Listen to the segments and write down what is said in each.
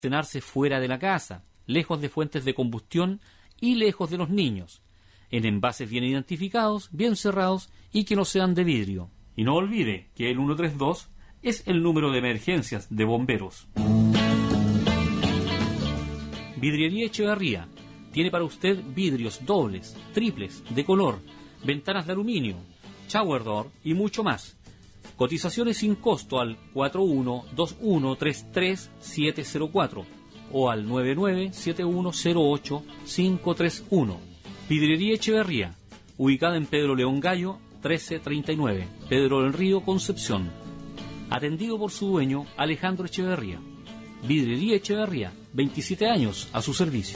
almacenarse fuera de la casa, lejos de fuentes de combustión y lejos de los niños, en envases bien identificados, bien cerrados y que no sean de vidrio. Y no olvide que el 132 es el número de emergencias de bomberos. Vidriería Echeverría tiene para usted vidrios dobles, triples, de color, ventanas de aluminio, shower door y mucho más. Cotizaciones sin costo al 4121333704 o al 997108-531. Vidriería Echeverría, ubicada en Pedro León Gallo, 1339, Pedro del Río, Concepción. Atendido por su dueño, Alejandro Echeverría. Vidriería Echeverría, 27 años a su servicio.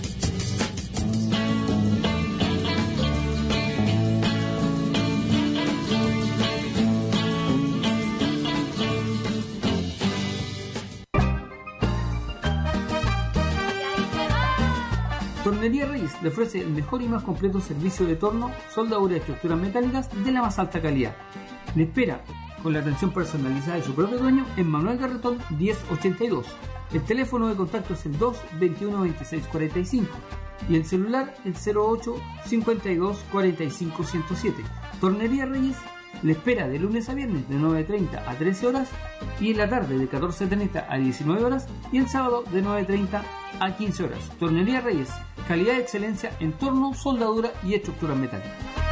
Tornería Reyes le ofrece el mejor y más completo servicio de torno, soldadura de estructuras metálicas de la más alta calidad. Le espera con la atención personalizada de su propio dueño en Manuel Garretón 1082. El teléfono de contacto es el 221 2645 y el celular el 08 52 45 107. Tornería Reyes le espera de lunes a viernes de 9:30 a 13 horas y en la tarde de 14:30 a 19 horas y el sábado de 9:30 a 15 horas. Tornería Reyes, calidad y excelencia en torno, soldadura y estructuras metálicas.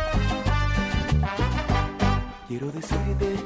Quiero decirte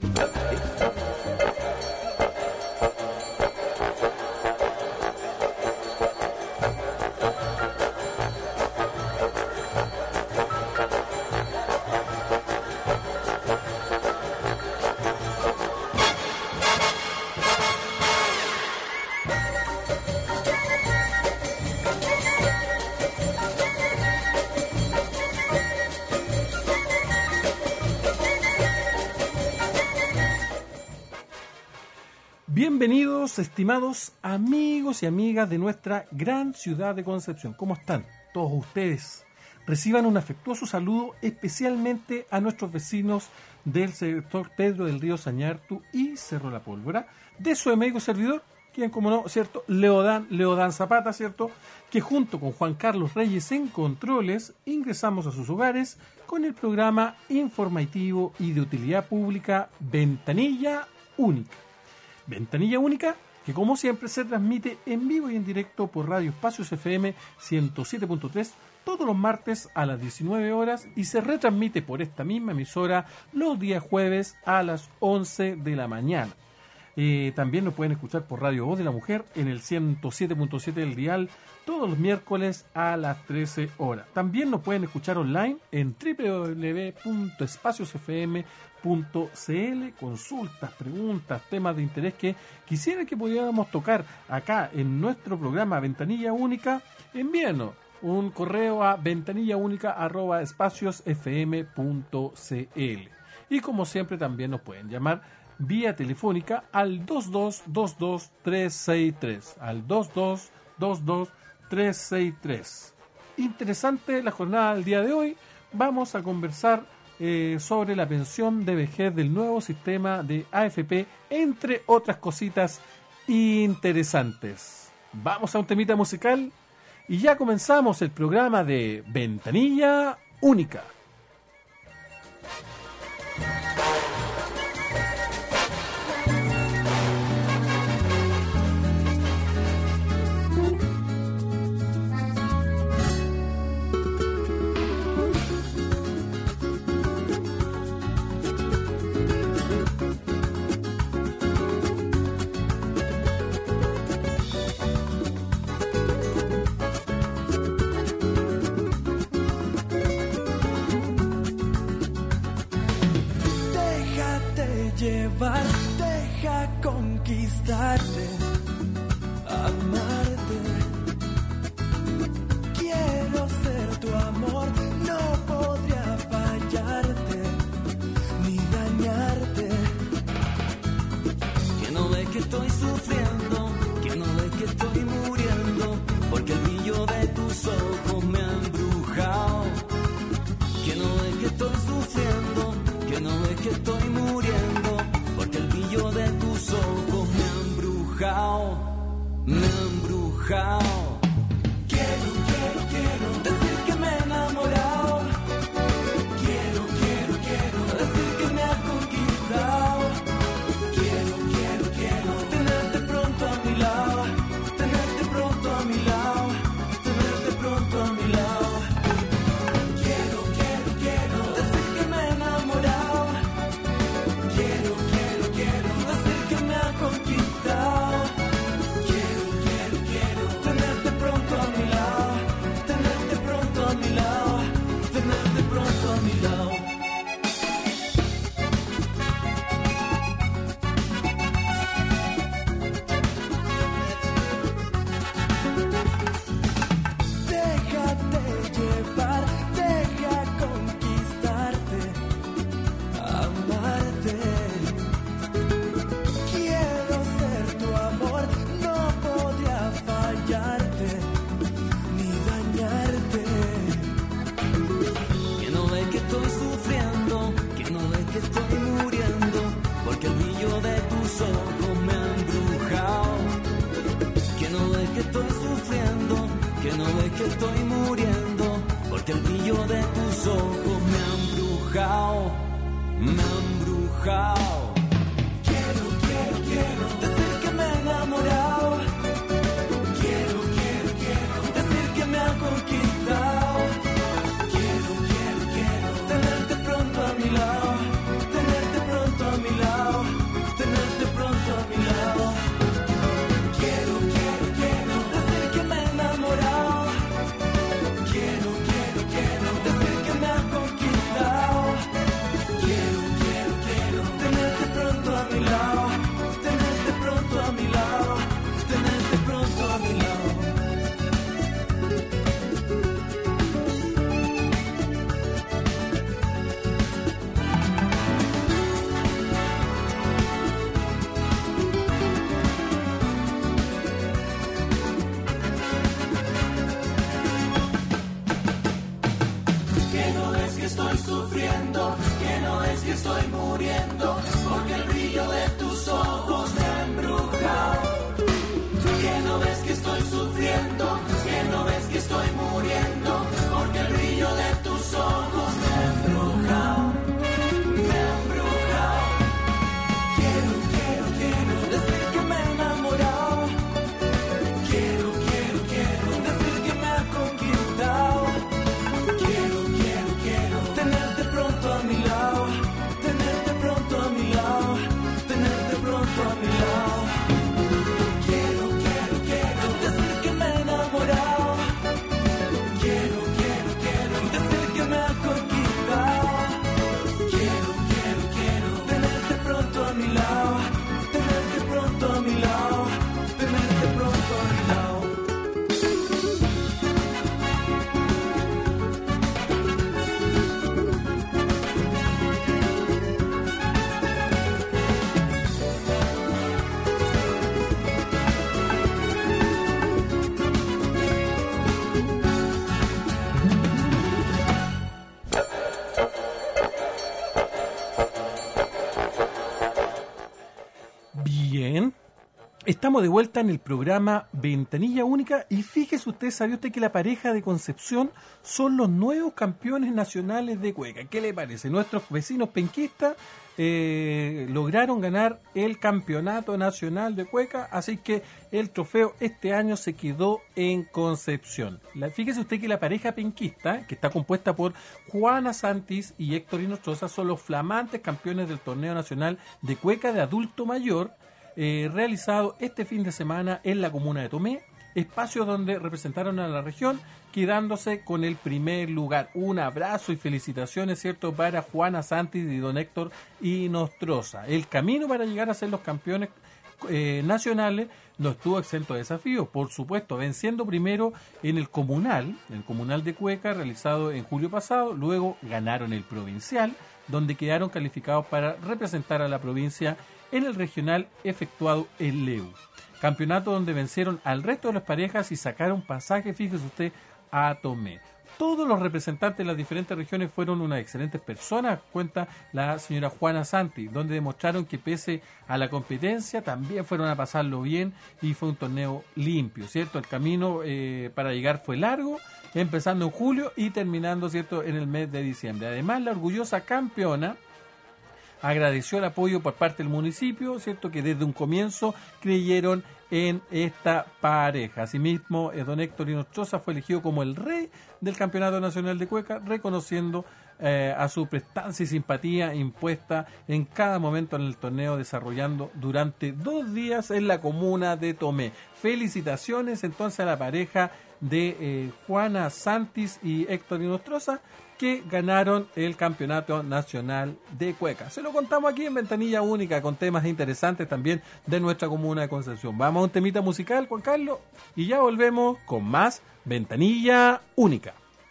Bienvenidos, estimados amigos y amigas de nuestra gran ciudad de Concepción. ¿Cómo están todos ustedes? Reciban un afectuoso saludo especialmente a nuestros vecinos del sector Pedro del Río Sañartu y Cerro La Pólvora, de su amigo servidor, quien como no, ¿cierto? Leodán Zapata, ¿cierto? Que junto con Juan Carlos Reyes en controles ingresamos a sus hogares con el programa informativo y de utilidad pública Ventanilla Única. Ventanilla Única, que como siempre se transmite en vivo y en directo por Radio Espacios FM 107.3 todos los martes a las 19 horas y se retransmite por esta misma emisora los días jueves a las 11 de la mañana. También nos pueden escuchar por Radio Voz de la Mujer en el 107.7 del dial todos los miércoles a las 13 horas. También nos pueden escuchar online en www.espaciosfm.cl. Consultas, preguntas, temas de interés que quisiera que pudiéramos tocar acá en nuestro programa Ventanilla Única. Envíenos un correo a ventanillaunica@espaciosfm.cl. Y como siempre también nos pueden llamar vía telefónica al 2222-363, al 2222-363. Interesante la jornada del día de hoy. Vamos a conversar sobre la pensión de vejez del nuevo sistema de AFP, entre otras cositas interesantes. Vamos a un temita musical y ya comenzamos el programa de Ventanilla Única. embrujado. Quiero decir que me he enamorado. Quiero decir que me has conquistado. Quiero tenerte pronto a mi lado. Tenerte pronto a mi lado. Tenerte pronto a mi lado. Quiero decir que me he enamorado. Quiero decir que me has conquistado. Quiero tenerte pronto a mi lado. Tenerte pronto a mi lado. Tenerte pronto a mi lado. Déjate llevar, deja conquistarte, amarte. Quiero ser tu amor, no podría fallarte ni dañarte. Que no ves que estoy sufriendo, que no ves que estoy muriendo, porque el brillo de tus ojos me ha embrujado. Que no ves que estoy sufriendo, que no ves que estoy muriendo, porque el brillo de tus ojos me ha embrujado, me ha embrujado. Quiero decir que me he enamorado. Quiero decir que me ha conquistado. Quiero tenerte pronto a mi lado. Tenerte pronto a mi lado. Tenerte pronto a mi lado. Quiero decir que me he enamorado. Quiero decir que me has conquistado. Quiero tenerte pronto a mi lado. Tenerte pronto a mi lado. Tenerte pronto a mi lado. Que no es que estoy sufriendo, que no es que estoy muriendo, porque el brillo de tus ojos me ha embrujado. Que no ves que estoy sufriendo, que no ves que estoy muriendo, porque el brillo de tus ojos me ha embrujado. Me ha embrujado. Quiero decir que me he enamorado. Quiero decir que me has conquistado. Quiero tenerte pronto a mi lado. Tenerte pronto a mi lado. Tenerte pronto a mi lado. Quiero decir que me he enamorado. Quiero decir que me has conquistado. Quiero tenerte pronto a mi lado. Tenerte pronto a mi lado. Tenerte pronto a mi lado. Bien, estamos de vuelta en el programa Ventanilla Única y fíjese usted, ¿sabía usted que la pareja de Concepción son los nuevos campeones nacionales de cueca? ¿Qué le parece? Nuestros vecinos penquistas lograron ganar el campeonato nacional de cueca, así que el trofeo este año se quedó en Concepción. Fíjese usted que la pareja penquista, que está compuesta por Juana Santis y Héctor Inostroza, son los flamantes campeones del torneo nacional de cueca de adulto mayor, realizado este fin de semana en la comuna de Tomé, espacio donde representaron a la región, quedándose con el primer lugar. Un abrazo y felicitaciones, ¿cierto?, para Juana Santis y don Héctor Inostroza. El camino para llegar a ser los campeones nacionales no estuvo exento de desafíos, por supuesto, venciendo primero en el comunal de Cueca, realizado en julio pasado. Luego ganaron el provincial, donde quedaron calificados para representar a la provincia en el regional efectuado en Leu. Campeonato donde vencieron al resto de las parejas y sacaron pasaje, fíjese usted, a Tomé. Todos los representantes de las diferentes regiones fueron unas excelentes personas, cuenta la señora Juana Santi, donde demostraron que pese a la competencia también fueron a pasarlo bien y fue un torneo limpio, ¿cierto? El camino para llegar fue largo, empezando en julio y terminando, ¿cierto?, en el mes de diciembre. Además, la orgullosa campeona agradeció el apoyo por parte del municipio, ¿cierto?, que desde un comienzo creyeron en esta pareja. Asimismo, don Héctor Inostroza fue elegido como el rey del Campeonato Nacional de Cueca, reconociendo a su prestancia y simpatía impuesta en cada momento en el torneo, desarrollando durante 2 días en la comuna de Tomé. Felicitaciones entonces a la pareja de Juana Santis y Héctor Inostroza, que ganaron el Campeonato Nacional de Cueca. Se lo contamos aquí en Ventanilla Única, con temas interesantes también de nuestra comuna de Concepción. Vamos a un temita musical, Juan Carlos, y ya volvemos con más Ventanilla Única.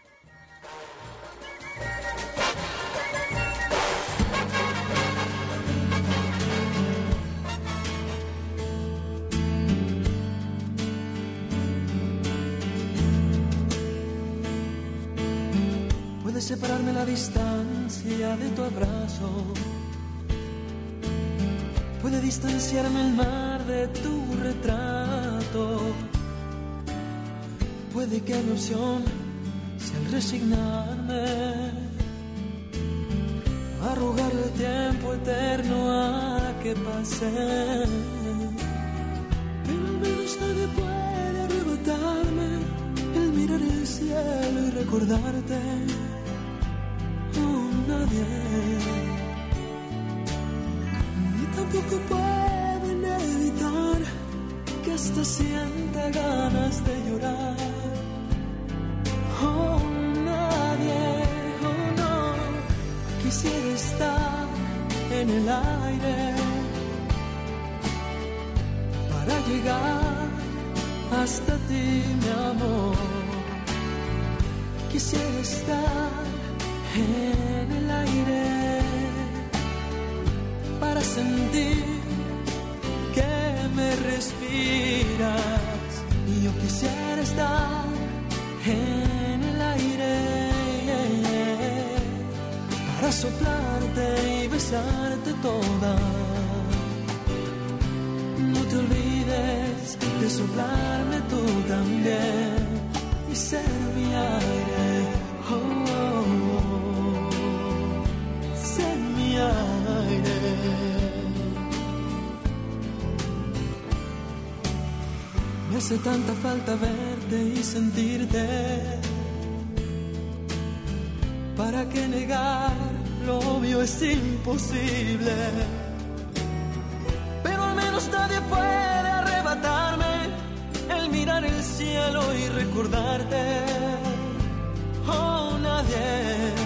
Puede separarme la distancia de tu abrazo, puede distanciarme el mar de tu retrato, puede que mi opción sea el resignarme, arrugar el tiempo eterno a que pase, pero al menos nadie puede arrebatarme el mirar el cielo y recordarte. Nadie, ni tampoco pueden evitar que hasta sienta ganas de llorar. Oh, nadie, oh no, quisiera estar en el aire para llegar hasta ti, mi amor. Quisiera estar en el aire para sentir que me respiras, y yo quisiera estar en el aire para soplarte y besarte toda. No te olvides de soplarme tú también y ser mi aire. Oh, aire. Me hace tanta falta verte y sentirte. ¿Para qué negar? Lo obvio es imposible. Pero al menos nadie puede arrebatarme el mirar el cielo y recordarte. Oh, nadie.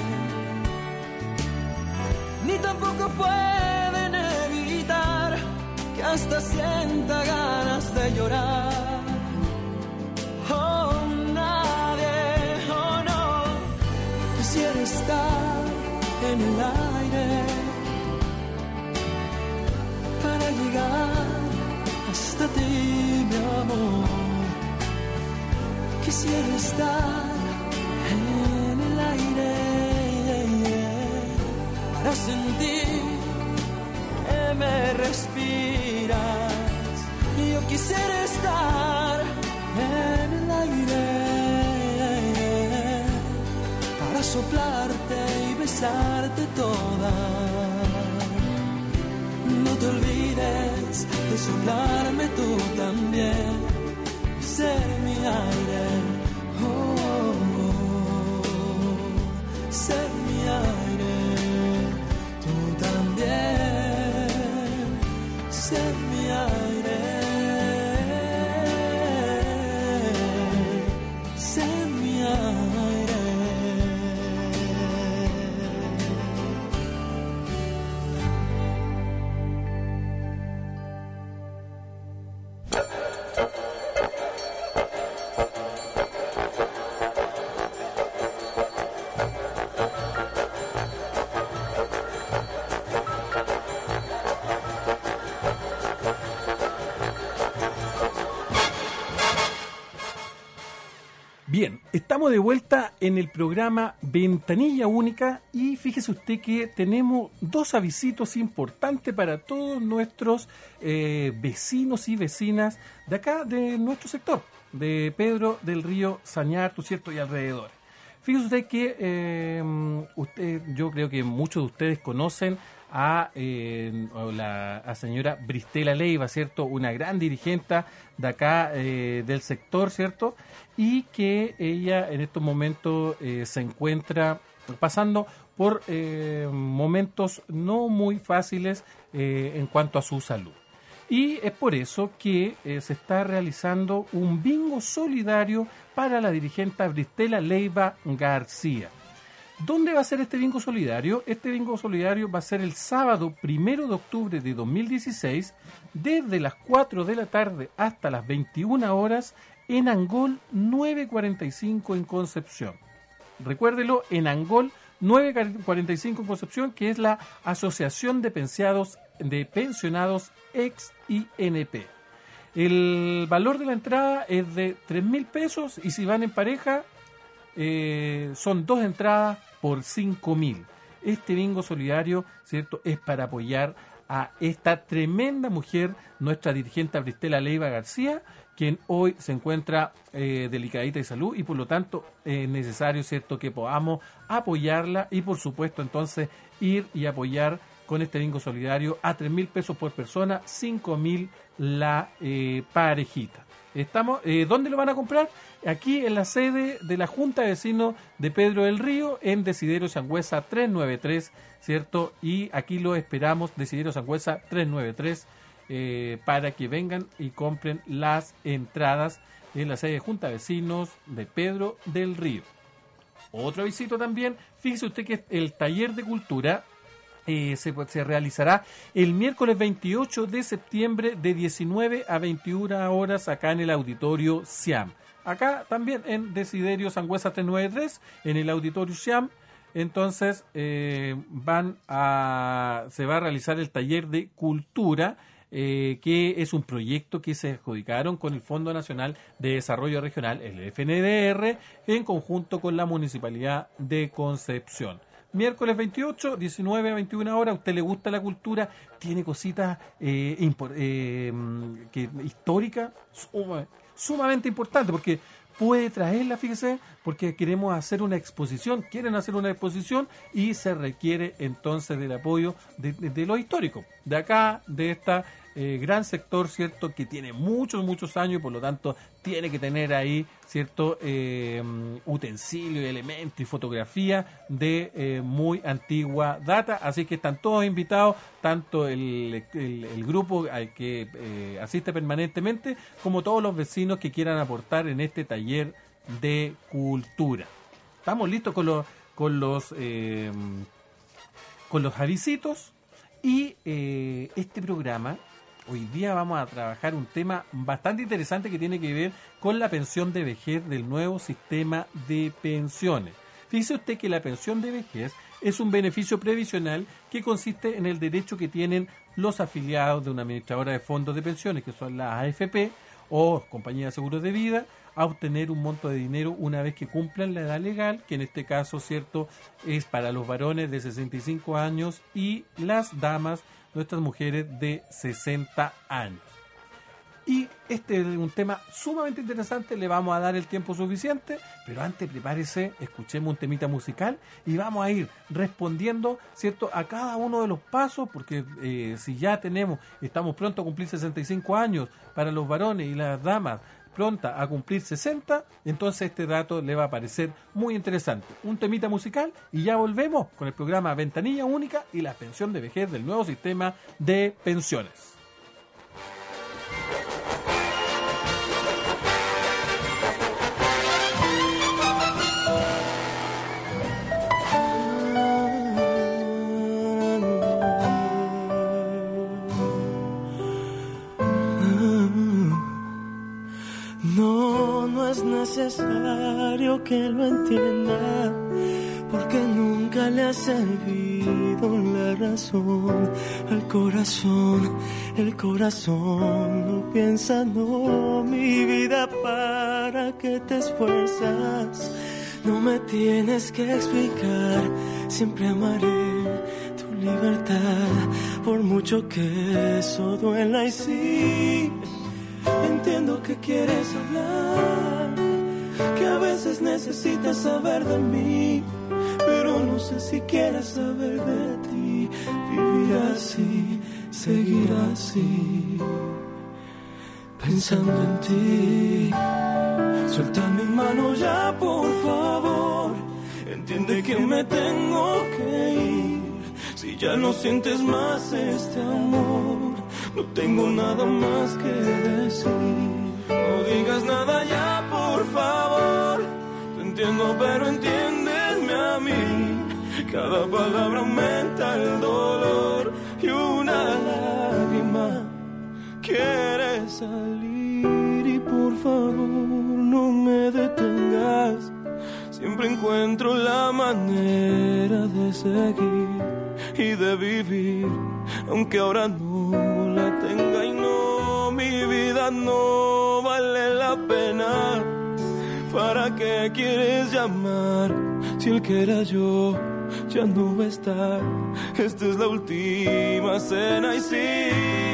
Ni tampoco pueden evitar que hasta sienta ganas de llorar. Oh, nadie, oh no, quisiera estar en el aire para llegar hasta ti, mi amor. Quisiera estar en el aire para sentir que me respiras, y yo quisiera estar en el aire para soplarte y besarte toda. No te olvides de soplarme tú también y ser mi aire. Oh, oh, oh, ser mi aire. Ser mi aire, ser mi aire. Bien, estamos de vuelta en el programa Ventanilla Única y fíjese usted que tenemos dos avisitos importantes para todos nuestros vecinos y vecinas de acá, de nuestro sector, de Pedro del Río, Sañartu, ¿cierto? Y alrededor. Fíjese usted que yo creo que muchos de ustedes conocen a la señora Bristela Leiva, ¿cierto? Una gran dirigente de acá del sector, ¿cierto? Y que ella en estos momentos se encuentra pasando por momentos no muy fáciles en cuanto a su salud. Y es por eso que se está realizando un bingo solidario para la dirigente Bristela Leiva García. ¿Dónde va a ser este bingo solidario? Este bingo solidario va a ser el sábado 1 de octubre de 2016, desde las 4 de la tarde hasta las 21 horas, en Angol 945 en Concepción. Recuérdelo, en Angol 945 en Concepción, que es la Asociación de Pensionados ex-INP. El valor de la entrada es de 3.000 pesos y si van en pareja son 2 entradas por 5.000. Este bingo solidario, ¿cierto?, es para apoyar a esta tremenda mujer, nuestra dirigente Bristela Leiva García, quien hoy se encuentra delicadita de salud y por lo tanto es necesario, ¿cierto?, que podamos apoyarla y por supuesto entonces ir y apoyar con este bingo solidario a 3.000 pesos por persona, 5.000 la parejita. ¿Dónde lo van a comprar? Aquí en la sede de la Junta de Vecinos de Pedro del Río, en Desiderio Sangüesa 393, ¿cierto? Y aquí lo esperamos, Desiderio Sangüesa 393, para que vengan y compren las entradas en la sede de Junta de Vecinos de Pedro del Río. Otro visito también, fíjese usted que el taller de cultura se realizará el miércoles 28 de septiembre de 19 a 21 horas acá en el auditorio Siam. Acá también en Desiderio Sangüesa 393, en el auditorio Siam. Entonces se va a realizar el taller de cultura, que es un proyecto que se adjudicaron con el Fondo Nacional de Desarrollo Regional, el FNDR, en conjunto con la Municipalidad de Concepción. Miércoles 28, 19 a 21 horas. ¿A usted le gusta la cultura? ¿Tiene cositas históricas? Sumamente importante, porque puede traerla, fíjese, porque queremos hacer una exposición, quieren hacer una exposición y se requiere entonces del apoyo de lo histórico, de acá, de esta gran sector, ¿cierto?, que tiene muchos años y por lo tanto tiene que tener ahí, ¿cierto?, utensilio y elementos y fotografía de muy antigua data, así que están todos invitados, tanto el grupo al que asiste permanentemente, como todos los vecinos que quieran aportar en este taller de cultura. Estamos listos con los avisitos y este programa. Hoy día vamos a trabajar un tema bastante interesante que tiene que ver con la pensión de vejez del nuevo sistema de pensiones. Fíjese usted que la pensión de vejez es un beneficio previsional que consiste en el derecho que tienen los afiliados de una administradora de fondos de pensiones, que son las AFP o compañías de seguros de vida, a obtener un monto de dinero una vez que cumplan la edad legal, que en este caso, ¿cierto?, es para los varones de 65 años y las damas, nuestras mujeres, de 60 años. Y este es un tema sumamente interesante, le vamos a dar el tiempo suficiente, pero antes prepárese, escuchemos un temita musical y vamos a ir respondiendo, ¿cierto?, a cada uno de los pasos, porque si ya estamos pronto a cumplir 65 años para los varones y las damas pronta a cumplir 60, entonces este dato le va a parecer muy interesante. Un temita musical y ya volvemos con el programa Ventanilla Única y la pensión de vejez del nuevo sistema de pensiones. No es necesario que lo entienda, porque nunca le has servido la razón al corazón. El corazón no piensa, no, mi vida, ¿para qué te esfuerzas? No me tienes que explicar, siempre amaré tu libertad, por mucho que eso duela. Y sí, entiendo que quieres hablar, que a veces necesitas saber de mí, pero no sé si quieres saber de ti. Vivir así, seguir así, pensando en ti. Suelta mi mano ya, por favor. Entiende que me tengo que ir. Si ya no sientes más este amor, no tengo nada más que decir. No digas nada ya, por favor. Te entiendo, pero entiéndeme a mí. Cada palabra aumenta el dolor y una lágrima quiere salir. Y por favor, no me detengas. Siempre encuentro la manera de seguir y de vivir, aunque ahora no la tenga. Y no, mi vida no vale la pena. ¿Para qué quieres llamar si el que era yo ya no va a estar? Esta es la última cena. Y sí,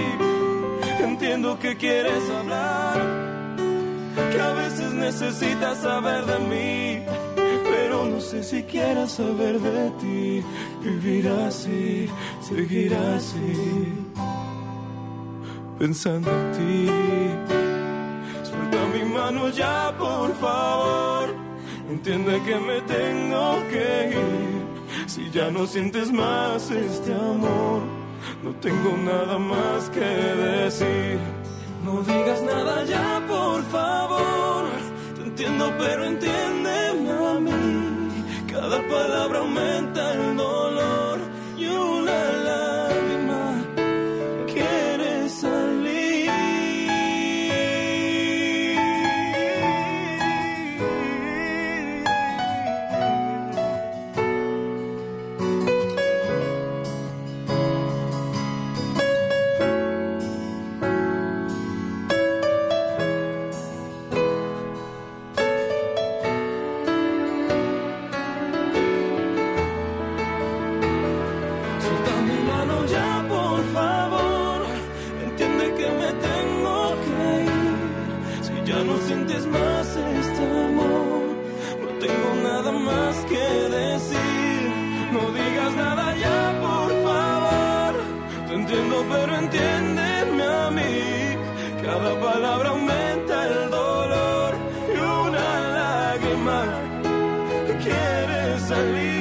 entiendo que quieres hablar, que a veces necesitas saber de mí, pero no sé si quieras saber de ti. Vivir así, seguir así, pensando en ti. Suelta mi mano ya, por favor. Entiende que me tengo que ir. Si ya no sientes más este amor, no tengo nada más que decir. No digas nada ya, por favor. Te entiendo, pero entiéndeme a mí. Cada palabra aumenta el dolor y una lágrima quiere salir. Pero entiéndeme a mí. Cada palabra aumenta el dolor y una lágrima quiere salir.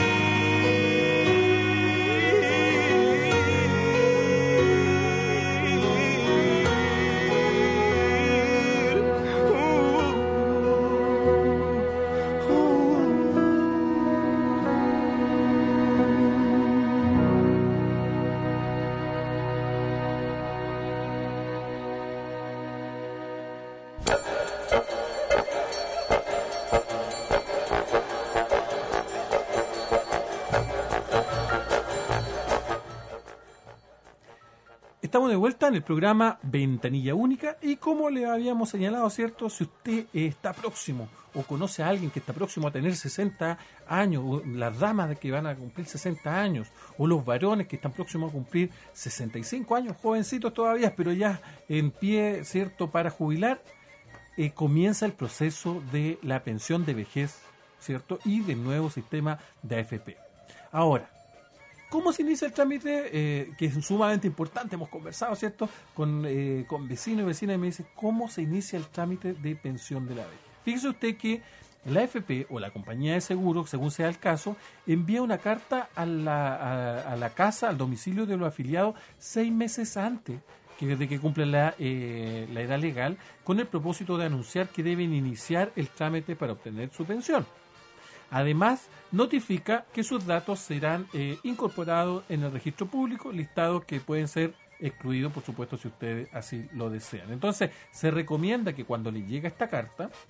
Estamos de vuelta en el programa Ventanilla Única y como le habíamos señalado, ¿cierto? Si usted está próximo o conoce a alguien que está próximo a tener 60 años, o las damas que van a cumplir 60 años, o los varones que están próximos a cumplir 65 años, jovencitos todavía, pero ya en pie, ¿cierto?, para jubilar, comienza el proceso de la pensión de vejez, ¿cierto?, y del nuevo sistema de AFP. Ahora, ¿cómo se inicia el trámite? Que es sumamente importante, hemos conversado, ¿cierto?, con vecinos y vecinas, y me dicen, ¿cómo se inicia el trámite de pensión de la vejez? Fíjese usted que la AFP o la compañía de seguros, según sea el caso, envía una carta a la casa, al domicilio de los afiliados 6 meses antes de que cumplen la edad legal, con el propósito de anunciar que deben iniciar el trámite para obtener su pensión. Además, notifica que sus datos serán incorporados en el registro público, listados que pueden ser excluidos, por supuesto, si ustedes así lo desean. Entonces, se recomienda que cuando les llega esta carta,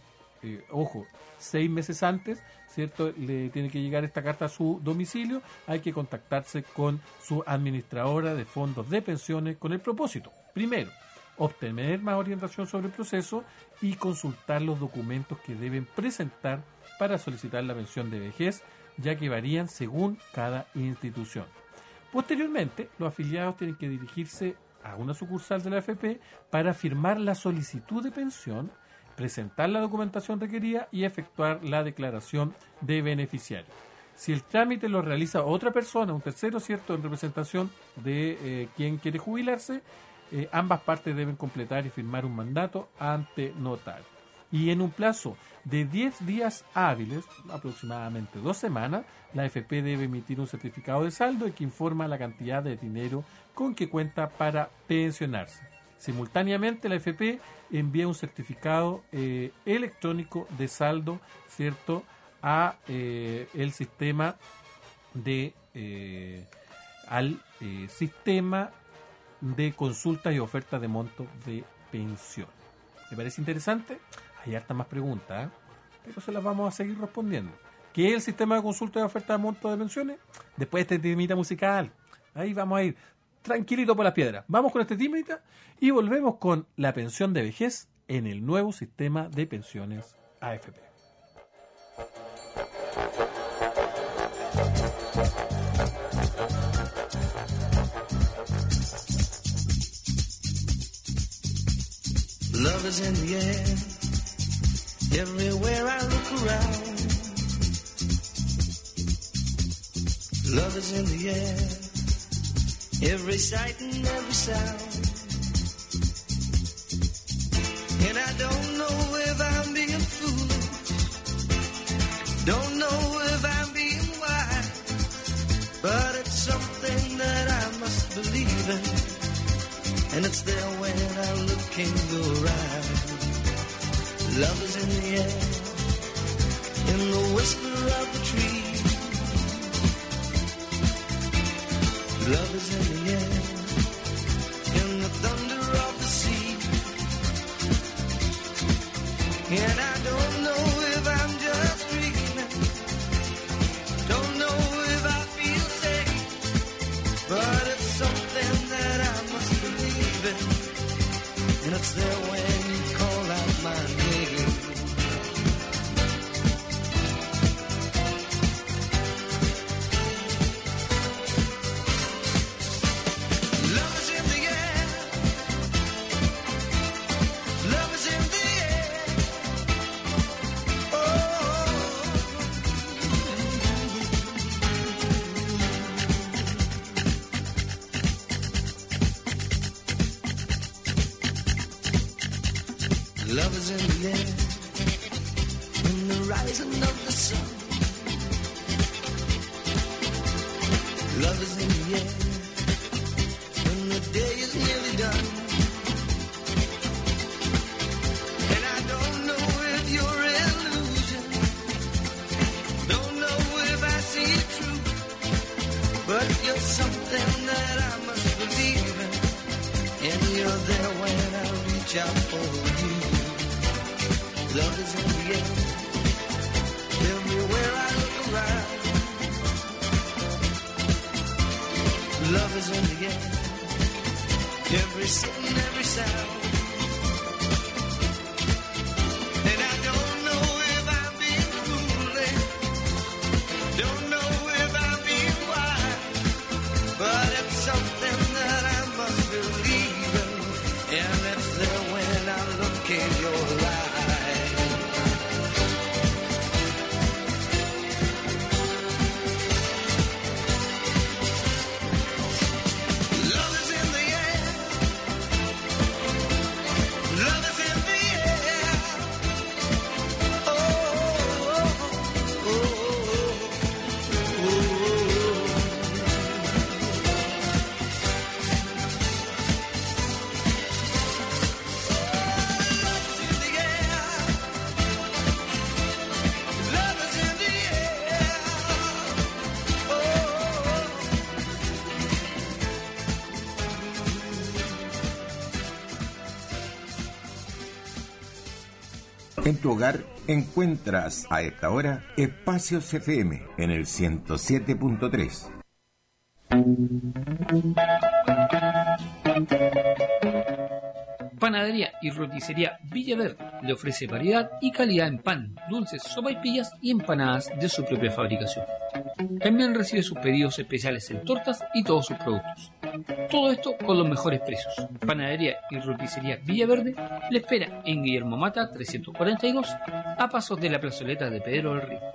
ojo, 6 meses antes, ¿cierto? Le tiene que llegar esta carta a su domicilio. Hay que contactarse con su administradora de fondos de pensiones con el propósito, primero, obtener más orientación sobre el proceso y consultar los documentos que deben presentar para solicitar la pensión de vejez, ya que varían según cada institución. Posteriormente, los afiliados tienen que dirigirse a una sucursal de la AFP para firmar la solicitud de pensión, presentar la documentación requerida y efectuar la declaración de beneficiario. Si el trámite lo realiza otra persona, un tercero, ¿cierto?, en representación de quien quiere jubilarse, ambas partes deben completar y firmar un mandato ante notario. Y en un plazo de 10 días hábiles, aproximadamente 2 semanas, la AFP debe emitir un certificado de saldo que informa la cantidad de dinero con que cuenta para pensionarse. Simultáneamente, la AFP envía un certificado electrónico de saldo, ¿cierto?, a el sistema de al sistema de consultas y ofertas de monto de pensión. ¿Le parece interesante? Hay harta más preguntas, pero se las vamos a seguir respondiendo. ¿Qué es el sistema de consulta y oferta de monto de pensiones? Después de este temita musical. Ahí vamos a ir tranquilito por las piedras. Vamos con este temita y volvemos con la pensión de vejez en el nuevo sistema de pensiones AFP. Love is in the air, everywhere I look around. Love is in the air, every sight and every sound. And I don't know if I'm being foolish, don't know if I'm being wise, but it's something that I must believe in. And it's there when I look in your eyes. Love is in the air, in the whisper of the trees. Love is in the air, in the thunder of the sea. And I don't know if I'm just dreaming, don't know if I feel safe, but it's something that I must believe in. And it's there when you call out my name. Love is in the air, love is in the air. Oh, love is in the air, in the rising of the sun. Love is in the air, when the day is nearly done. And I don't know if you're illusion, don't know if I see it true, but you're something that I must believe in. And you're there when I reach out for you. Love is in the air, everywhere I look around. Love is in the air, every sight and every sound. And I don't know if I'm being foolish, don't know if I'm being wise, but it's something that I must believe in. And it's there when I look in your eyes. Love is in the air, En tu hogar encuentras a esta hora Espacios FM en el 107.3. Panadería y roticería Villaverde le ofrece variedad y calidad en pan, dulces, sopaipillas y empanadas de su propia fabricación. También recibe sus pedidos especiales en tortas y todos sus productos. Todo esto con los mejores precios. Panadería y roticería Villaverde le espera en Guillermo Mata 342, a pasos de la plazoleta de Pedro del Río.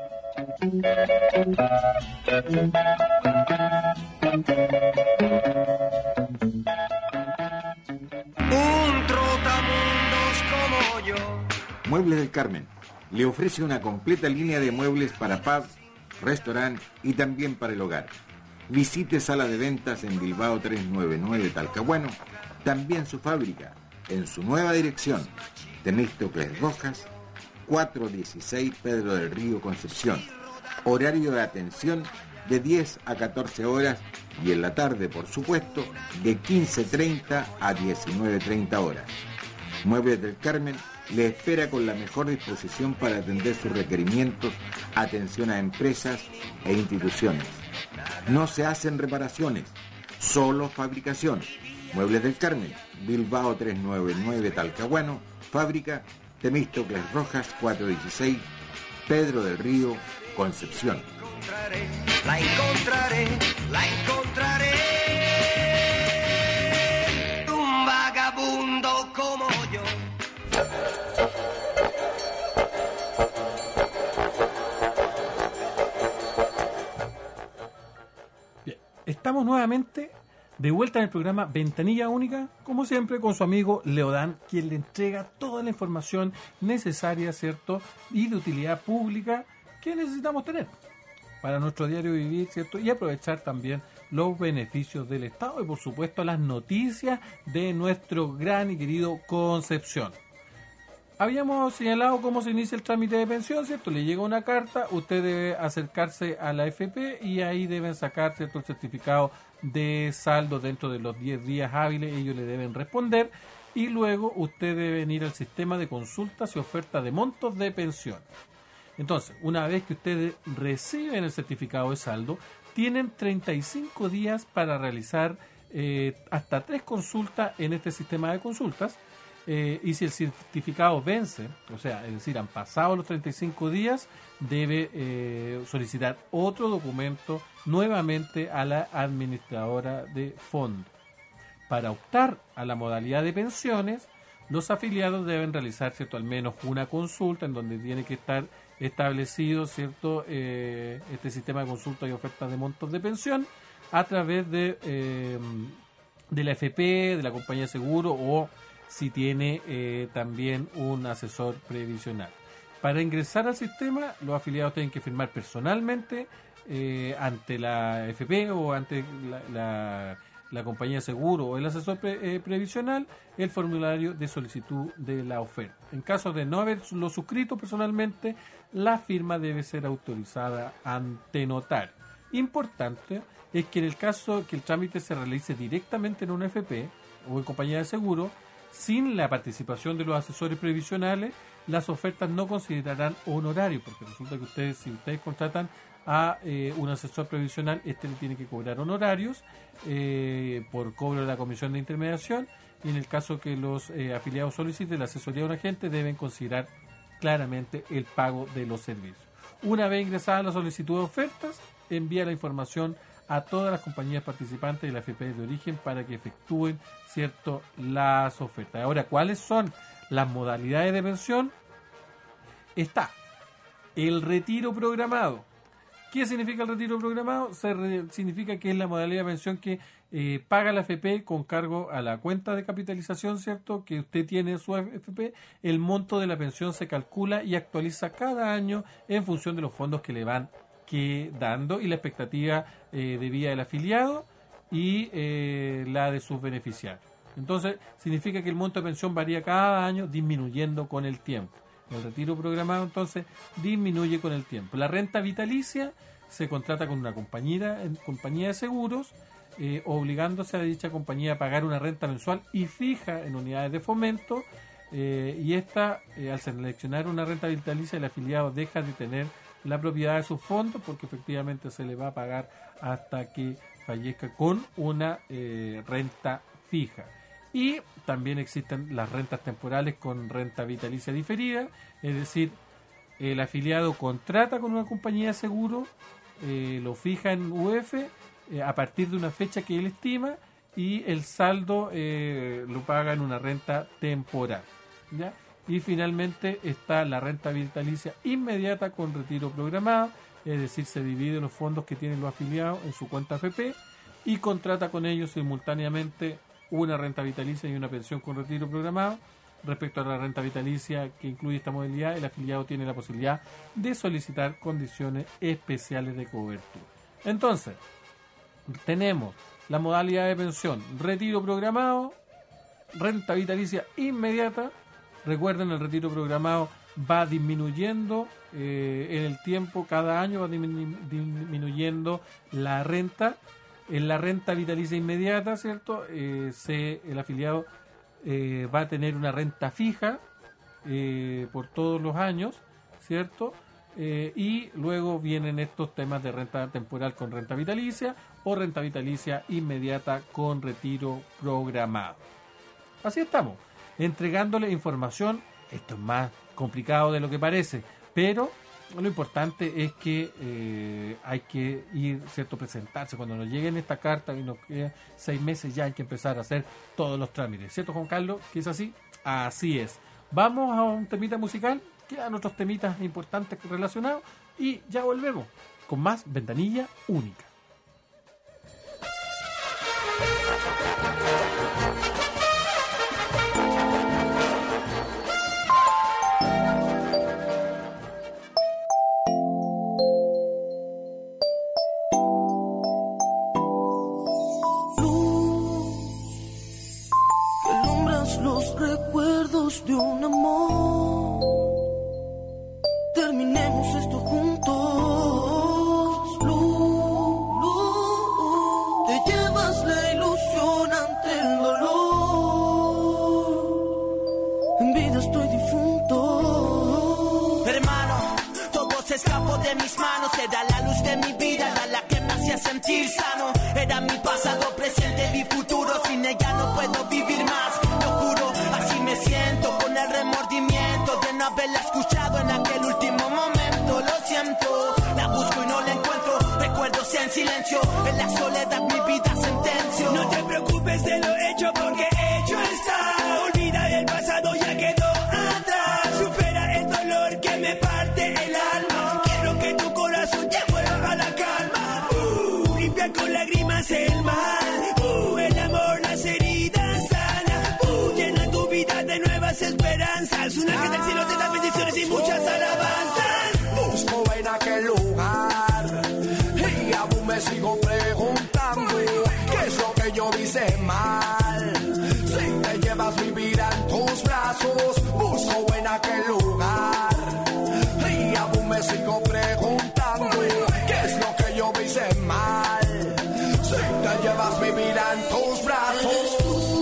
Un trotamundos como yo. Muebles del Carmen le ofrece una completa línea de muebles para pub, restaurante y también para el hogar. Visite sala de ventas en Bilbao 399 Talcahuano, también su fábrica en su nueva dirección, Temístocles Rojas, 416 Pedro del Río, Concepción. Horario de atención de 10 a 14 horas y en la tarde, por supuesto, de 15:30 a 19:30 horas. Muebles del Carmen le espera con la mejor disposición para atender sus requerimientos, atención a empresas e instituciones. No se hacen reparaciones, solo fabricación. Muebles del Carmen, Bilbao 399 Talcahuano, fábrica Temístocles Rojas 416, Pedro del Río, Concepción. La encontraré, la encontraré. Un vagabundo como yo. Bien, estamos nuevamente de vuelta en el programa Ventanilla Única, como siempre con su amigo Leodán, quien le entrega toda la información necesaria, ¿cierto? Y de utilidad pública que necesitamos tener para nuestro diario vivir, ¿cierto? Y aprovechar también los beneficios del Estado y, por supuesto, las noticias de nuestro gran y querido Concepción. Habíamos señalado cómo se inicia el trámite de pensión, ¿cierto? Le llega una carta, usted debe acercarse a la AFP y ahí deben sacar, ¿cierto?, el certificado de saldo dentro de los 10 días hábiles, ellos le deben responder y luego usted debe ir al sistema de consultas y ofertas de montos de pensión. Entonces, una vez que ustedes reciben el certificado de saldo, tienen 35 días para realizar hasta 3 consultas en este sistema de consultas. Y si el certificado vence, o sea, es decir, han pasado los 35 días, debe solicitar otro documento nuevamente a la administradora de fondo. Para optar a la modalidad de pensiones, los afiliados deben realizar, ¿cierto?, al menos una consulta en donde tiene que estar establecido, ¿cierto?, este sistema de consulta y ofertas de montos de pensión a través de la FP, de la compañía de seguro o si tiene también un asesor previsional. Para ingresar al sistema, los afiliados tienen que firmar personalmente ante la FP o ante la compañía de seguro o el asesor previsional el formulario de solicitud de la oferta. En caso de no haberlo suscrito personalmente, la firma debe ser autorizada ante notario. Importante es que en el caso que el trámite se realice directamente en una FP o en compañía de seguro, sin la participación de los asesores previsionales, las ofertas no considerarán honorario, porque resulta que si ustedes contratan a un asesor previsional, le tiene que cobrar honorarios por cobro de la comisión de intermediación, y en el caso que los afiliados soliciten la asesoría de un agente, deben considerar claramente el pago de los servicios. Una vez ingresada la solicitud de ofertas, envía la información a todas las compañías participantes de la FP de origen para que efectúen, ¿cierto?, las ofertas. Ahora, ¿cuáles son las modalidades de pensión? Está el retiro programado. ¿Qué significa el retiro programado? Significa que es la modalidad de pensión que paga la FP con cargo a la cuenta de capitalización, ¿cierto?, que usted tiene en su FP. El monto de la pensión se calcula y actualiza cada año en función de los fondos que le van dando y la expectativa de vida del afiliado y la de sus beneficiarios. Entonces, significa que el monto de pensión varía cada año, disminuyendo con el tiempo. El retiro programado, entonces, disminuye con el tiempo. La renta vitalicia se contrata con una compañía de seguros, obligándose a dicha compañía a pagar una renta mensual y fija en unidades de fomento y esta, al seleccionar una renta vitalicia, el afiliado deja de tener la propiedad de sus fondos, porque efectivamente se le va a pagar hasta que fallezca con una renta fija. Y también existen las rentas temporales con renta vitalicia diferida, es decir, el afiliado contrata con una compañía de seguro, lo fija en UF a partir de una fecha que él estima, y el saldo lo paga en una renta temporal, ¿ya? Y finalmente está la renta vitalicia inmediata con retiro programado, es decir, se divide los fondos que tienen los afiliados en su cuenta AFP y contrata con ellos simultáneamente una renta vitalicia y una pensión con retiro programado. Respecto a la renta vitalicia que incluye esta modalidad, el afiliado tiene la posibilidad de solicitar condiciones especiales de cobertura. Entonces, tenemos la modalidad de pensión, retiro programado, renta vitalicia inmediata. Recuerden, el retiro programado va disminuyendo en el tiempo, cada año va disminuyendo la renta. En la renta vitalicia inmediata, ¿cierto? El afiliado va a tener una renta fija por todos los años, ¿cierto? Y luego vienen estos temas de renta temporal con renta vitalicia o renta vitalicia inmediata con retiro programado. Así estamos, entregándole información. Esto es más complicado de lo que parece, pero lo importante es que hay que ir, ¿cierto?, presentarse. Cuando nos lleguen esta carta y nos quedan 6 meses, ya hay que empezar a hacer todos los trámites, ¿cierto, Juan Carlos? ¿Que es así? Así es. Vamos a un temita musical, quedan otros temitas importantes relacionados, y ya volvemos con más Ventanilla Única. De un amor, terminemos esto juntos. Te llevas la ilusión ante el dolor. En vida estoy difunto. Hermano, todo se escapó de mis manos. Era la luz de mi vida, era la que me hacía sentir sano. Era mi pasado, presente y futuro. Sin ella no puedo vivir más. Me siento con el remordimiento de no haberla escuchado en aquel último momento. Lo siento, la busco y no la encuentro. Recuerdos en silencio, en la soledad mi vida sentencio. No te preocupes de lo hecho, porque hecho está. Olvida del pasado, ya quedó atrás. Supera el dolor que me parte el alma. Quiero que tu corazón ya vuelva a la calma. Limpia con lágrimas el mal. El amor, las heridas sana. Llena tu vida de nuevas esperanzas. Un ángel del cielo te da bendiciones y muchas alabanzas. Busco en aquel lugar y aún me sigo preguntando qué es lo que yo hice mal. Si te llevas mi vida en tus brazos, busco en aquel lugar y aún me sigo preguntando qué es lo que yo hice mal. Si te llevas mi vida en tus brazos.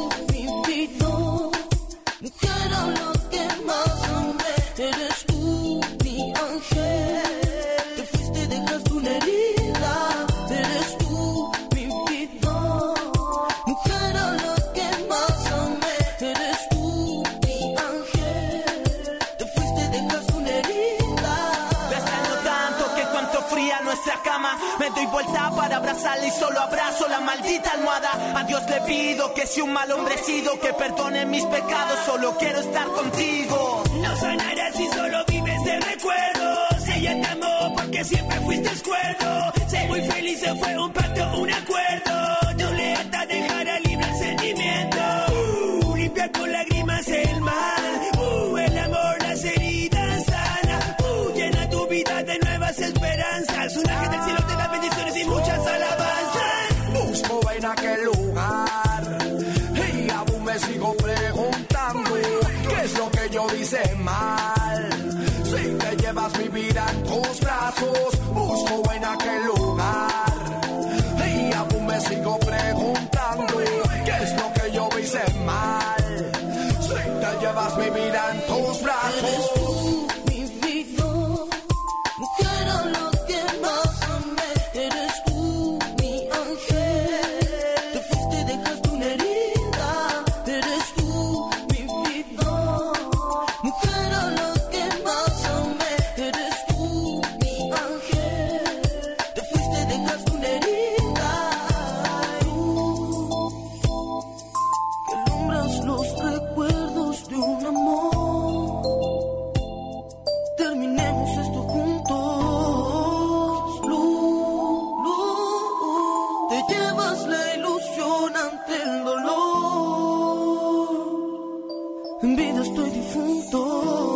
Eres tú, mi ángel. Te fuiste, dejaste una herida. Eres tú, mi vida. Mujer a la que más amé. Eres tú, mi ángel. Te fuiste, dejaste una herida. Te extraño tanto que cuanto fría nuestra cama. Me doy vuelta para abrazarla y solo abrazo la maldita almohada. A Dios le pido que si un mal hombre he sido, que perdone mis pecados. Solo quiero estar contigo. No sanarás si solo vives de recuerdos. Ella te amó porque siempre fuiste escuerdo. Sé muy feliz, fue un pacto, un acuerdo. Tu lealtad dejará libre el sentimiento. Limpia con lágrimas el mal. El amor, las heridas sana. Llena tu vida de nuevas esperanzas. Un ángel del cielo te da bendiciones y muchas alabanzas. Busco en aquel lugar y aún me sigo preguntando qué es lo que yo hice mal. Si te llevas mi vida en tus brazos, busco en aquel lugar y aún me sigo preguntando qué es lo que yo hice mal. Si te llevas mi vida terminemos esto juntos. Te llevas la ilusión ante el dolor. En vida estoy difunto.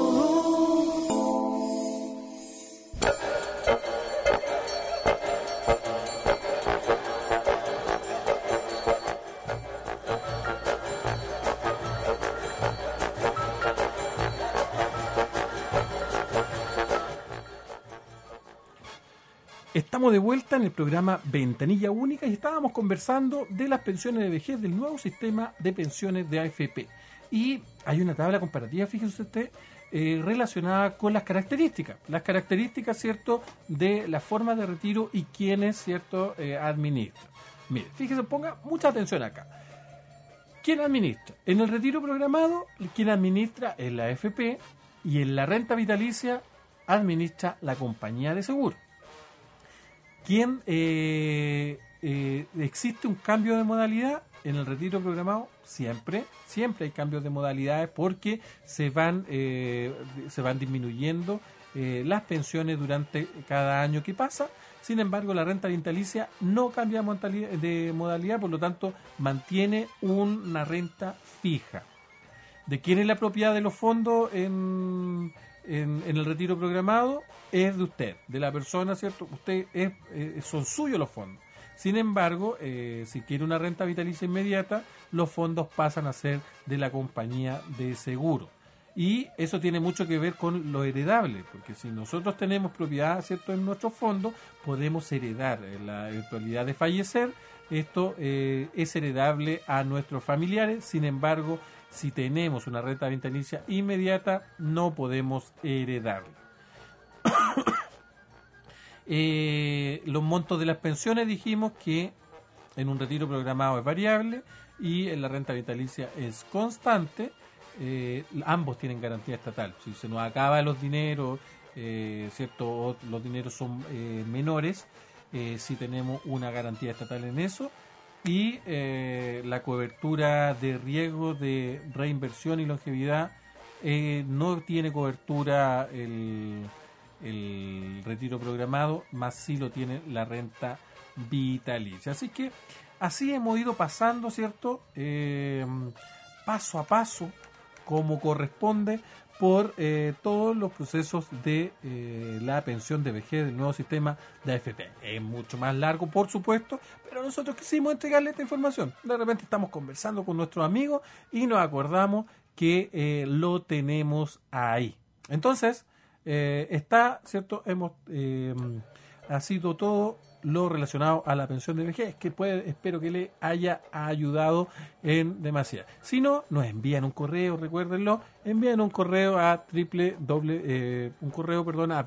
Estamos de vuelta en el programa Ventanilla Única y estábamos conversando de las pensiones de vejez del nuevo sistema de pensiones de AFP. Y hay una tabla comparativa, fíjese usted, relacionada con las características, ¿cierto?, de la forma de retiro y quiénes, ¿cierto?, administran. Mire, fíjese, ponga mucha atención acá. ¿Quién administra? En el retiro programado, quien administra es la AFP y en la renta vitalicia administra la compañía de seguro. ¿Existe un cambio de modalidad en el retiro programado? Siempre hay cambios de modalidades porque se van disminuyendo las pensiones durante cada año que pasa. Sin embargo, la renta vitalicia no cambia de modalidad, por lo tanto mantiene una renta fija. ¿De quién es la propiedad de los fondos en el retiro programado? Es de usted, de la persona, ¿cierto? Son suyos los fondos. Sin embargo, si quiere una renta vitalicia inmediata, los fondos pasan a ser de la compañía de seguro. Y eso tiene mucho que ver con lo heredable, porque si nosotros tenemos propiedad, ¿cierto?, en nuestros fondos, podemos heredar. En la eventualidad de fallecer, esto es heredable a nuestros familiares. Sin embargo, si tenemos una renta vitalicia inmediata, no podemos heredarla. Los montos de las pensiones dijimos que en un retiro programado es variable y en la renta vitalicia es constante. Ambos tienen garantía estatal. Si se nos acaban los dineros, ¿cierto?, los dineros son menores, si tenemos una garantía estatal en eso. Y la cobertura de riesgo de reinversión y longevidad no tiene cobertura el retiro programado, más sí lo tiene la renta vitalicia. Así que así hemos ido pasando, ¿cierto?, paso a paso, como corresponde, por todos los procesos de la pensión de vejez del nuevo sistema de AFP. Es mucho más largo, por supuesto, pero nosotros quisimos entregarle esta información. De repente estamos conversando con nuestros amigos y nos acordamos que lo tenemos ahí. Entonces, está, ¿cierto? Ha sido todo lo relacionado a la pensión de vejez, que espero que le haya ayudado en demasiado. Si no, nos envían un correo, recuérdenlo, envían un correo a a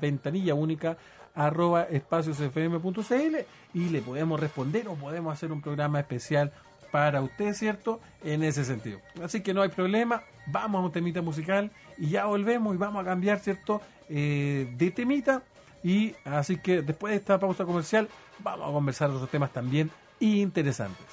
ventanillaúnica@espaciosfm.cl y le podemos responder o podemos hacer un programa especial para usted, ¿cierto?, en ese sentido. Así que no hay problema, vamos a un temita musical y ya volvemos y vamos a cambiar, ¿cierto?, de temita. Y así que después de esta pausa comercial vamos a conversar de otros temas también interesantes.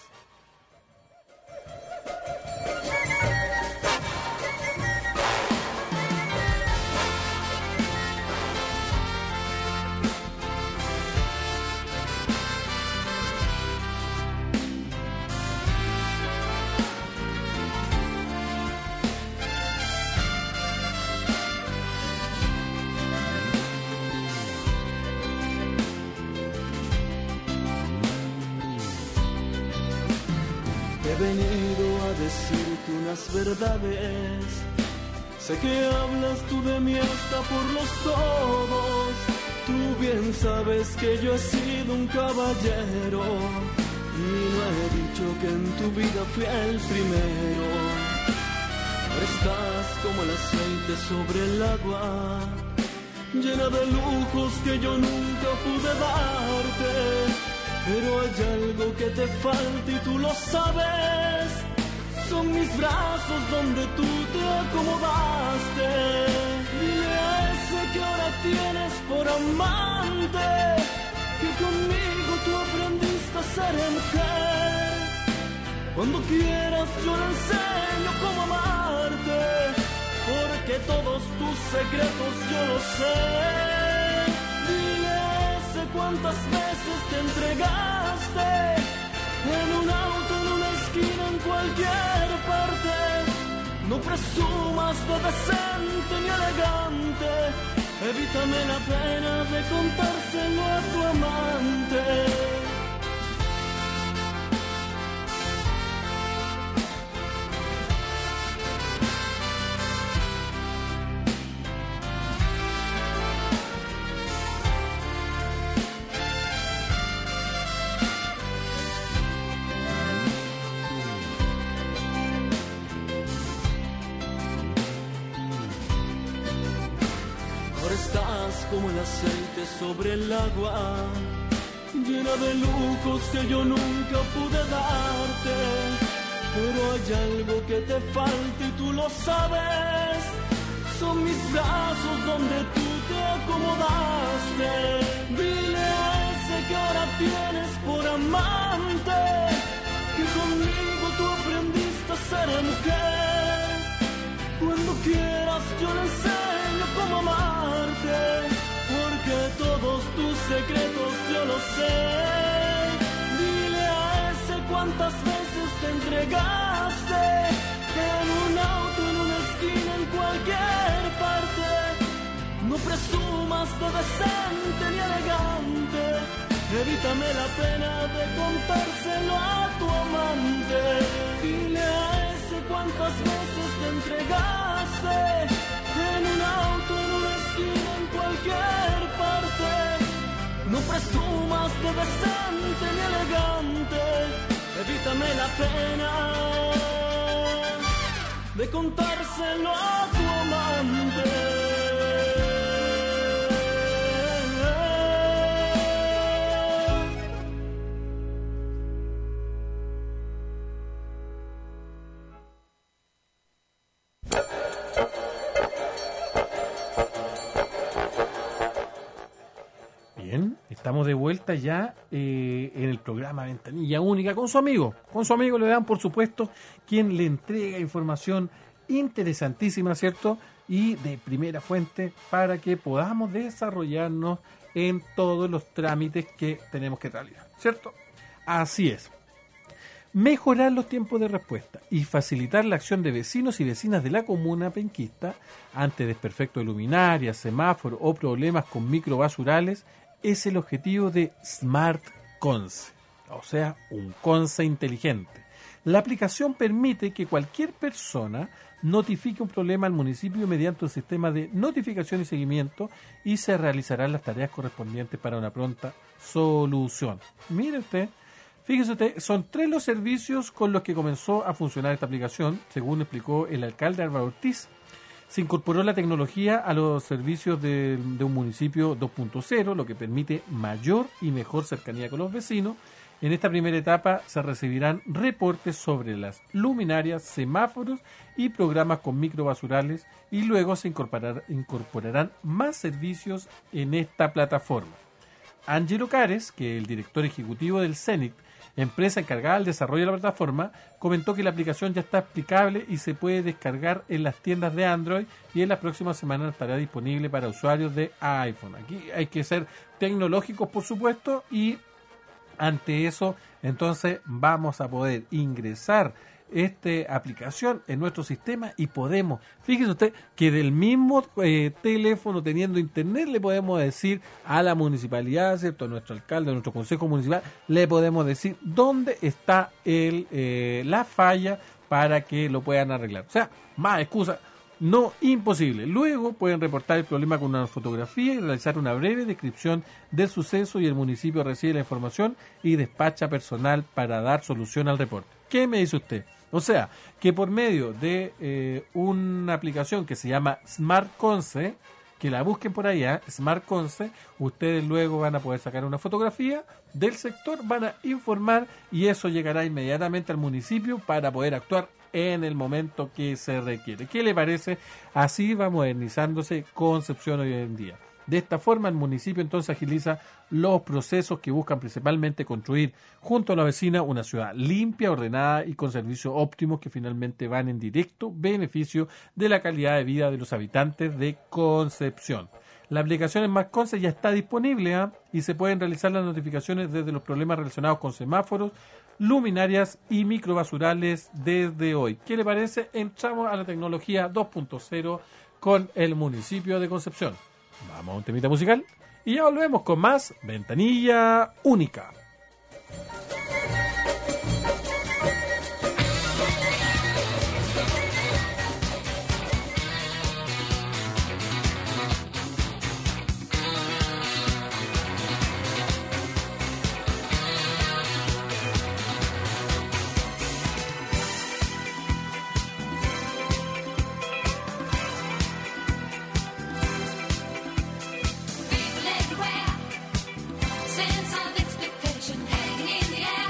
He venido a decirte unas verdades. Sé que hablas tú de mí hasta por los codos. Tú bien sabes que yo he sido un caballero y no he dicho que en tu vida fui el primero. Ahora estás como el aceite sobre el agua, llena de lujos que yo nunca pude darte. Pero hay algo que te falta y tú lo sabes. Son mis brazos donde tú te acomodaste. Dile a ese que ahora tienes por amante que conmigo tú aprendiste a ser mujer. Cuando quieras yo le enseño cómo amarte. porque todos tus secretos yo los sé. Dile a ese cuántas veces te entregaste, en un auto, en una esquina, en cualquier parte. No presumas de decente ni elegante, evítame la pena de contárselo a tu amante. Como el aceite sobre el agua, llena de lujos que yo nunca pude darte. Pero hay algo que te falta y tú lo sabes. Son mis brazos donde tú te acomodaste. Dile a ese que ahora tienes por amante, que conmigo tú aprendiste a ser mujer. Cuando quieras yo le enseño cómo amarte, porque todos tus secretos yo los sé. Dile a ese cuántas veces te entregaste, en un auto, en una esquina, en cualquier parte. No presumas de decente ni elegante, evítame la pena de contárselo a tu amante. Dile a ese cuántas veces te entregaste, en un auto, en una esquina, en cualquier parte. No presumas de decente ni elegante, evítame la pena de contárselo a tu amante. Estamos de vuelta ya en el programa Ventanilla Única con su amigo. Con su amigo Leodán, por supuesto, quien le entrega información interesantísima, ¿cierto? Y de primera fuente para que podamos desarrollarnos en todos los trámites que tenemos que realizar, ¿cierto? Así es. Mejorar los tiempos de respuesta y facilitar la acción de vecinos y vecinas de la comuna penquista ante desperfectos de luminarias, semáforos o problemas con microbasurales es el objetivo de Smart Conce, o sea, un Conce inteligente. La aplicación permite que cualquier persona notifique un problema al municipio mediante un sistema de notificación y seguimiento y se realizarán las tareas correspondientes para una pronta solución. Mire usted, fíjese usted, son 3 los servicios con los que comenzó a funcionar esta aplicación, según explicó el alcalde Álvaro Ortiz. Se incorporó la tecnología a los servicios de un municipio 2.0, lo que permite mayor y mejor cercanía con los vecinos. En esta primera etapa se recibirán reportes sobre las luminarias, semáforos y programas con microbasurales y luego se incorporarán más servicios en esta plataforma. Ángelo Cares, que es el director ejecutivo del CENIC, empresa encargada del desarrollo de la plataforma, comentó que la aplicación ya está aplicable y se puede descargar en las tiendas de Android y en las próximas semanas estará disponible para usuarios de iPhone. Aquí hay que ser tecnológicos, por supuesto, y ante eso, entonces vamos a poder ingresar esta aplicación en nuestro sistema y podemos, fíjese usted que del mismo teléfono teniendo internet le podemos decir a la municipalidad, ¿cierto? A nuestro alcalde, a nuestro consejo municipal, le podemos decir dónde está la falla para que lo puedan arreglar. O sea, más excusa, no imposible. Luego pueden reportar el problema con una fotografía y realizar una breve descripción del suceso y el municipio recibe la información y despacha personal para dar solución al reporte. ¿Qué me dice usted? O sea, que por medio de una aplicación que se llama Smart Conce, que la busquen por allá, Smart Conce, ustedes luego van a poder sacar una fotografía del sector, van a informar y eso llegará inmediatamente al municipio para poder actuar en el momento que se requiere. ¿Qué le parece? Así va modernizándose Concepción hoy en día. De esta forma, el municipio entonces agiliza los procesos que buscan principalmente construir junto a la vecina una ciudad limpia, ordenada y con servicios óptimos que finalmente van en directo beneficio de la calidad de vida de los habitantes de Concepción. La aplicación en MasConce ya está disponible y se pueden realizar las notificaciones desde los problemas relacionados con semáforos, luminarias y microbasurales desde hoy. ¿Qué le parece? Entramos a la tecnología 2.0 con el municipio de Concepción. Vamos a un temita musical y ya volvemos con más Ventanilla Única. Sense of expectation hanging in the air.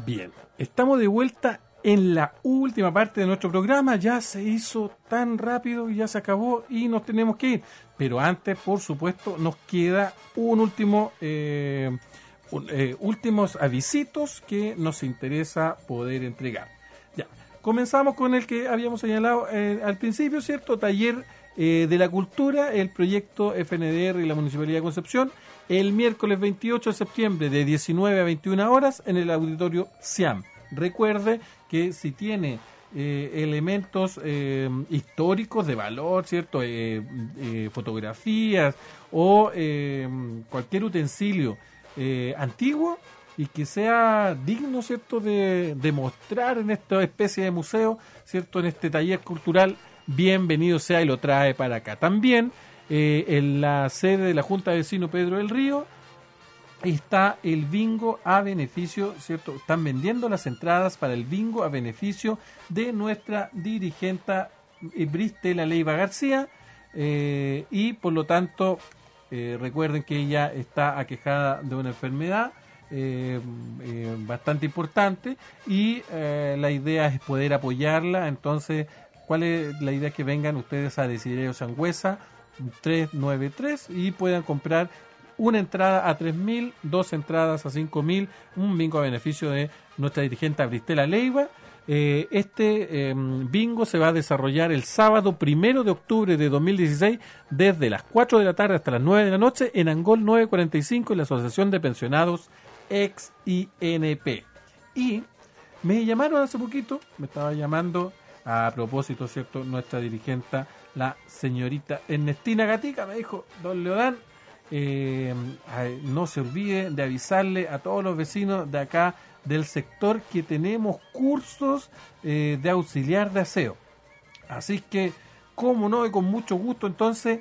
Bien, estamos de vuelta en la última parte de nuestro programa. Ya se hizo tan rápido y ya se acabó y nos tenemos que ir. Pero antes, por supuesto, nos queda un último, últimos avisitos que nos interesa poder entregar. Ya, comenzamos con el que habíamos señalado al principio, ¿cierto? Taller de la Cultura, el proyecto FNDR y la Municipalidad de Concepción, el miércoles 28 de septiembre de 19 a 21 horas en el auditorio SIAM. Recuerde que si tiene elementos históricos de valor, ¿cierto? Fotografías o cualquier utensilio antiguo y que sea digno, ¿cierto?, de mostrar en esta especie de museo, ¿cierto?, en este taller cultural, bienvenido sea y lo trae para acá. También en la sede de la Junta de Vecinos Pedro del Río está el bingo a beneficio, ¿cierto? Están vendiendo las entradas para el bingo a beneficio de nuestra dirigenta Bristela Leiva García y por lo tanto recuerden que ella está aquejada de una enfermedad bastante importante y la idea es poder apoyarla. Entonces, ¿cuál es la idea? Que vengan ustedes a Desiderio Sangüesa 393 y puedan comprar una entrada a 3.000, 2 entradas a 5.000, un bingo a beneficio de nuestra dirigente Bristela Leiva. Este bingo se va a desarrollar el sábado 1 de octubre de 2016 desde las 4 de la tarde hasta las 9 de la noche en Angol 945 en la Asociación de Pensionados ex INP. Y me llamaron hace poquito, me estaba llamando a propósito, ¿cierto?, nuestra dirigente, la señorita Ernestina Gatica, me dijo: don Leodán, no se olvide de avisarle a todos los vecinos de acá del sector que tenemos cursos de auxiliar de aseo. Así que, cómo no, y con mucho gusto, entonces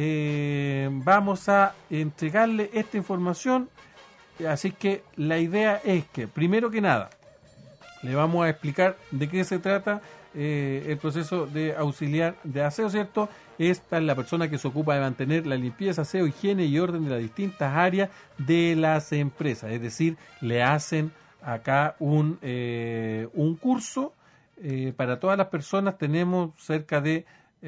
vamos a entregarle esta información. Así que la idea es que, primero que nada, le vamos a explicar de qué se trata el proceso de auxiliar de aseo, ¿cierto? Esta es la persona que se ocupa de mantener la limpieza, aseo, higiene y orden de las distintas áreas de las empresas. Es decir, le hacen acá un curso para todas las personas. Tenemos cerca de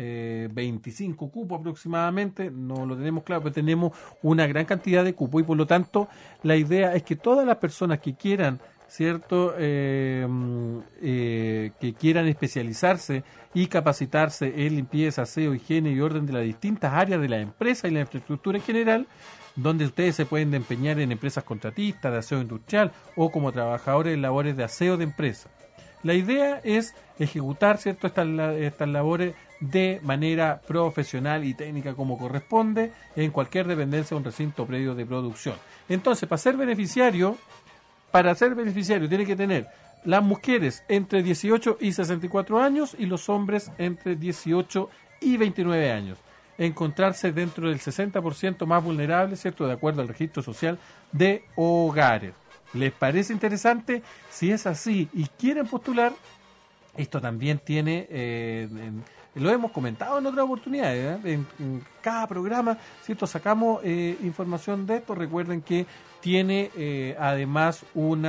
25 cupos aproximadamente, no lo tenemos claro, pero tenemos una gran cantidad de cupos y por lo tanto la idea es que todas las personas que quieran, ¿cierto?, que quieran especializarse y capacitarse en limpieza, aseo, higiene y orden de las distintas áreas de la empresa y la infraestructura en general, donde ustedes se pueden empeñar en empresas contratistas de aseo industrial o como trabajadores en labores de aseo de empresa. La idea es ejecutar, ¿cierto?, estas labores de manera profesional y técnica como corresponde en cualquier dependencia o un recinto predio de producción. Entonces, para ser beneficiario tiene que tener las mujeres entre 18 y 64 años y los hombres entre 18 y 29 años. Encontrarse dentro del 60% más vulnerable, ¿cierto?, de acuerdo al registro social de hogares. ¿Les parece interesante? Si es así y quieren postular, esto también tiene, lo hemos comentado en otras oportunidades, en cada programa, ¿cierto?, sacamos información de esto. Recuerden que tiene además un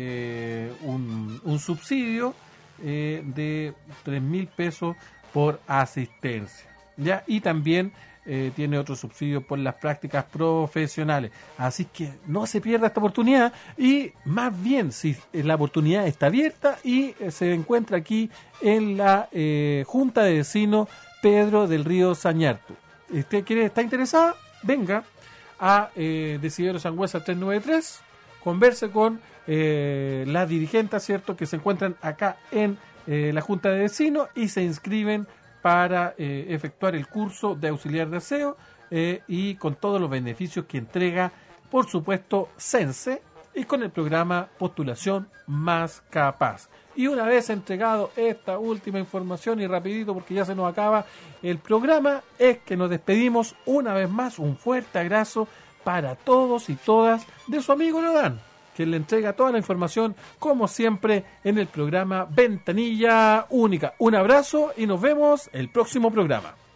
subsidio de 3.000 pesos por asistencia, ¿ya? Y también tiene otro subsidio por las prácticas profesionales. Así que no se pierda esta oportunidad y más bien, si la oportunidad está abierta y se encuentra aquí en la Junta de Vecinos Pedro del Río Sañartu. ¿Usted está interesada? Venga a Desiderio Sangüesa 393, converse con las dirigentes, ¿cierto?, que se encuentran acá en la Junta de Vecinos y se inscriben para efectuar el curso de auxiliar de aseo y con todos los beneficios que entrega, por supuesto, Sense y con el programa Postulación Más Capaz. Y una vez entregado esta última información y rapidito porque ya se nos acaba el programa, es que nos despedimos una vez más. Un fuerte abrazo para todos y todas de su amigo Leodán, que le entrega toda la información, como siempre, en el programa Ventanilla Única. Un abrazo y nos vemos el próximo programa.